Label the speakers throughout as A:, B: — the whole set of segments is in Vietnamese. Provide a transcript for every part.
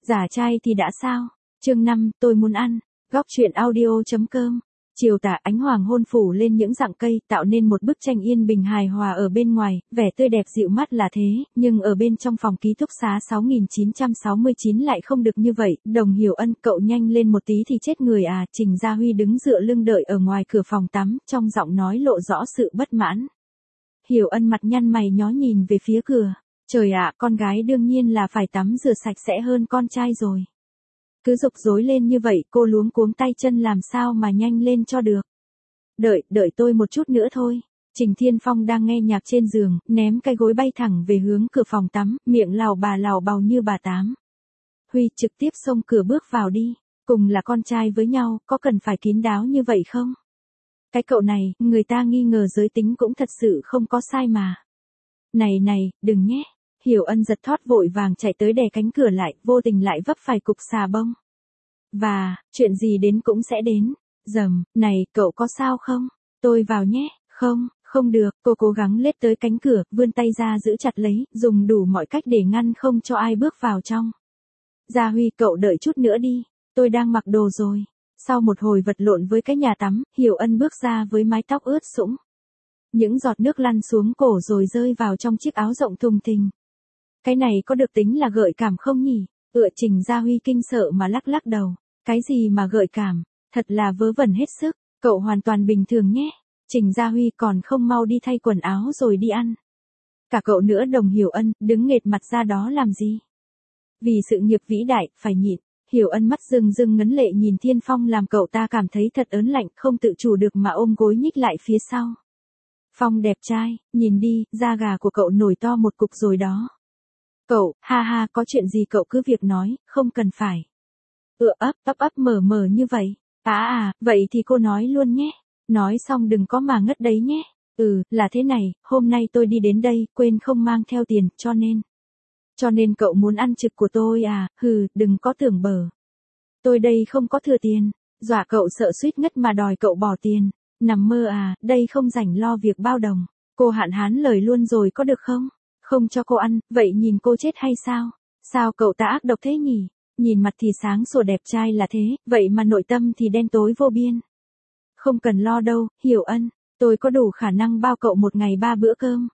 A: Giả trai thì đã sao? Chương 5, tôi muốn ăn. Góc truyện audio.com. Chiều tà ánh hoàng hôn phủ lên những rặng cây, tạo nên một bức tranh yên bình hài hòa ở bên ngoài, vẻ tươi đẹp dịu mắt là thế, nhưng ở bên trong phòng ký túc xá 6969 lại không được như vậy. Đồng Hiểu Ân, cậu nhanh lên một tí thì chết người à? Trình Gia Huy đứng dựa lưng đợi ở ngoài cửa phòng tắm, trong giọng nói lộ rõ sự bất mãn. Hiểu Ân mặt nhăn mày nhó nhìn về phía cửa. Trời ạ, con gái đương nhiên là phải tắm rửa sạch sẽ hơn con trai rồi. Cứ rục rối lên như vậy, cô luống cuống tay chân làm sao mà nhanh lên cho được. Đợi tôi một chút nữa thôi. Trình Thiên Phong đang nghe nhạc trên giường, ném cái gối bay thẳng về hướng cửa phòng tắm, miệng lào bào như bà Tám. Huy trực tiếp xông cửa bước vào đi. Cùng là con trai với nhau, có cần phải kín đáo như vậy không? Cái cậu này, người ta nghi ngờ giới tính cũng thật sự không có sai mà. Này, đừng nhé. Hiểu Ân giật thót vội vàng chạy tới đè cánh cửa lại, vô tình lại vấp phải cục xà bông. Và, chuyện gì đến cũng sẽ đến. Này, cậu có sao không? Tôi vào nhé. Không được, cô cố gắng lết tới cánh cửa, vươn tay ra giữ chặt lấy, dùng đủ mọi cách để ngăn không cho ai bước vào trong. Gia Huy, cậu đợi chút nữa đi, tôi đang mặc đồ rồi. Sau một hồi vật lộn với cái nhà tắm, Hiểu Ân bước ra với mái tóc ướt sũng. Những giọt nước lăn xuống cổ rồi rơi vào trong chiếc áo rộng thùng thình. Cái này có được tính là gợi cảm không nhỉ? Trình Gia Huy kinh sợ mà lắc đầu. Cái gì mà gợi cảm? Thật là vớ vẩn hết sức. Cậu hoàn toàn bình thường nhé. Trình Gia Huy còn không mau đi thay quần áo rồi đi ăn. Cả cậu nữa. Đồng Hiểu Ân, đứng nghệt mặt ra đó làm gì? Vì sự nghiệp vĩ đại, phải nhịn. Hiểu Ân mắt rưng ngấn lệ nhìn Thiên Phong làm cậu ta cảm thấy thật ớn lạnh, không tự chủ được mà ôm gối nhích lại phía sau. Phong đẹp trai, nhìn đi, da gà của cậu nổi to một cục rồi đó. Cậu, ha, có chuyện gì cậu cứ việc nói, không cần phải. Ấp mờ như vậy. Vậy thì cô nói luôn nhé. Nói xong đừng có mà ngất đấy nhé. Là thế này, hôm nay tôi đi đến đây, quên không mang theo tiền, cho nên cậu muốn ăn trực của tôi à? Đừng có tưởng bở. Tôi đây không có thừa tiền. Dọa cậu sợ suýt ngất mà đòi cậu bỏ tiền. Nằm mơ à, đây không rảnh lo việc bao đồng. Cô hạn hán lời luôn rồi có được không? Không cho cô ăn, vậy nhìn cô chết hay sao? Sao cậu ta ác độc thế nhỉ? Nhìn mặt thì sáng sủa đẹp trai là thế, vậy mà nội tâm thì đen tối vô biên. Không cần lo đâu, Hiểu Ân, tôi có đủ khả năng bao cậu một ngày 3 bữa cơm.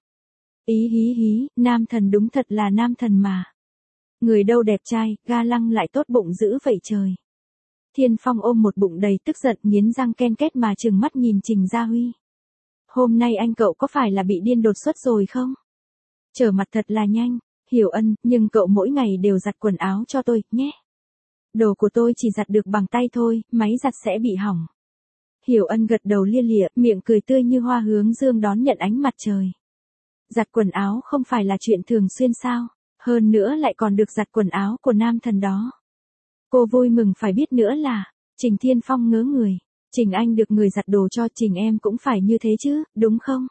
A: Hí, nam thần đúng thật là nam thần mà. Người đâu đẹp trai, ga lăng lại tốt bụng dữ vậy trời. Thiên Phong ôm một bụng đầy tức giận nghiến răng ken két mà trừng mắt nhìn Trình Gia Huy. Hôm nay anh cậu có phải là bị điên đột xuất rồi không? Trở mặt thật là nhanh. Hiểu Ân, nhưng cậu mỗi ngày đều giặt quần áo cho tôi, nhé. Đồ của tôi chỉ giặt được bằng tay thôi, máy giặt sẽ bị hỏng. Hiểu Ân gật đầu lia lịa, miệng cười tươi như hoa hướng dương đón nhận ánh mặt trời. Giặt quần áo không phải là chuyện thường xuyên sao? Hơn nữa lại còn được giặt quần áo của nam thần đó. Cô vui mừng phải biết nữa là, Trình Thiên Phong ngớ người. Trình anh được người giặt đồ cho, Trình em cũng phải như thế chứ, đúng không?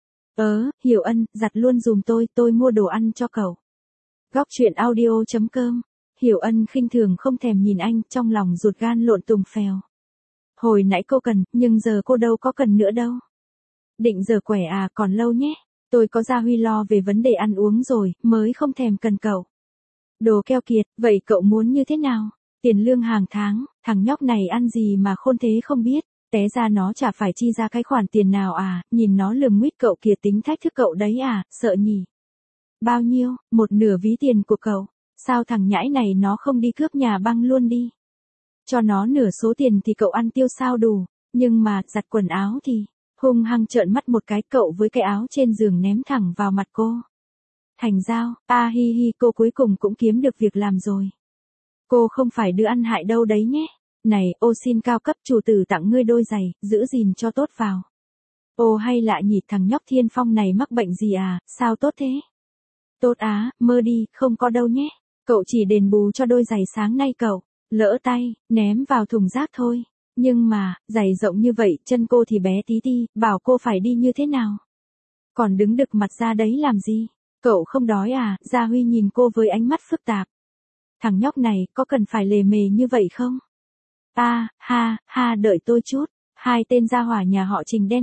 A: Hiểu Ân, giặt luôn dùm tôi mua đồ ăn cho cậu. Góc truyện audio.com. Hiểu Ân khinh thường không thèm nhìn anh, trong lòng ruột gan lộn tùng phèo. Hồi nãy cô cần, nhưng giờ cô đâu có cần nữa đâu. Định giờ quẻ à, còn lâu nhé. Tôi có Gia Huy lo về vấn đề ăn uống rồi, mới không thèm cần cậu. Đồ keo kiệt, vậy cậu muốn như thế nào? Tiền lương hàng tháng, thằng nhóc này ăn gì mà khôn thế không biết. Té ra nó chả phải chi ra cái khoản tiền nào à, nhìn nó lườm nguýt cậu kìa, tính thách thức cậu đấy à, sợ nhỉ. Bao nhiêu? Một nửa ví tiền của cậu. Sao thằng nhãi này nó không đi cướp nhà băng luôn đi? Cho nó nửa số tiền thì cậu ăn tiêu sao đủ, nhưng mà giặt quần áo thì, hung hăng trợn mắt một cái, cậu với cái áo trên giường ném thẳng vào mặt cô. Thành giao, hi, cô cuối cùng cũng kiếm được việc làm rồi. Cô không phải đứa ăn hại đâu đấy nhé. Này, xin cao cấp chủ tử tặng ngươi đôi giày, giữ gìn cho tốt vào. Hay lạ nhỉ, thằng nhóc Thiên Phong này mắc bệnh gì à, sao tốt thế? Tốt á, mơ đi, không có đâu nhé. Cậu chỉ đền bù cho đôi giày sáng nay cậu lỡ tay, ném vào thùng rác thôi. Nhưng mà, giày rộng như vậy, chân cô thì bé tí ti, bảo cô phải đi như thế nào? Còn đứng đực mặt ra đấy làm gì? Cậu không đói à? Gia Huy nhìn cô với ánh mắt phức tạp. Thằng nhóc này, có cần phải lề mề như vậy không? Ha, đợi tôi chút. Hai tên gia hỏa nhà họ Trình đen mặt,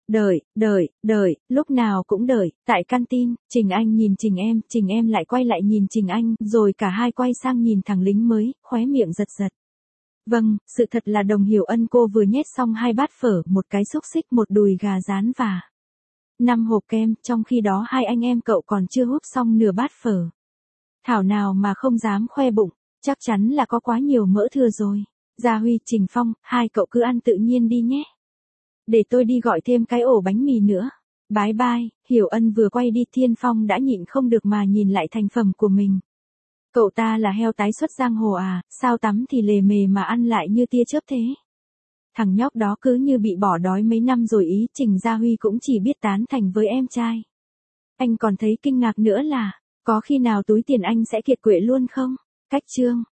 A: Đợi, lúc nào cũng đợi, tại canteen, Trình Anh nhìn Trình em lại quay lại nhìn Trình Anh, rồi cả hai quay sang nhìn thằng lính mới, khóe miệng giật giật. Vâng, sự thật là Đồng Hiểu Ân cô vừa nhét xong 2 bát phở, một cái xúc xích, một đùi gà rán và 5 hộp kem, trong khi đó hai anh em cậu còn chưa húp xong nửa bát phở. Thảo nào mà không dám khoe bụng, chắc chắn là có quá nhiều mỡ thừa rồi. Gia Huy, Trình Phong, hai cậu cứ ăn tự nhiên đi nhé. Để tôi đi gọi thêm cái ổ bánh mì nữa. Bye bye, Hiểu Ân vừa quay đi Thiên Phong đã nhịn không được mà nhìn lại thành phẩm của mình. Cậu ta là heo tái xuất giang hồ à, sao tắm thì lề mề mà ăn lại như tia chớp thế. Thằng nhóc đó cứ như bị bỏ đói mấy năm rồi ý. Trình Gia Huy cũng chỉ biết tán thành với em trai. Anh còn thấy kinh ngạc nữa là, có khi nào túi tiền anh sẽ kiệt quệ luôn không? Cách chương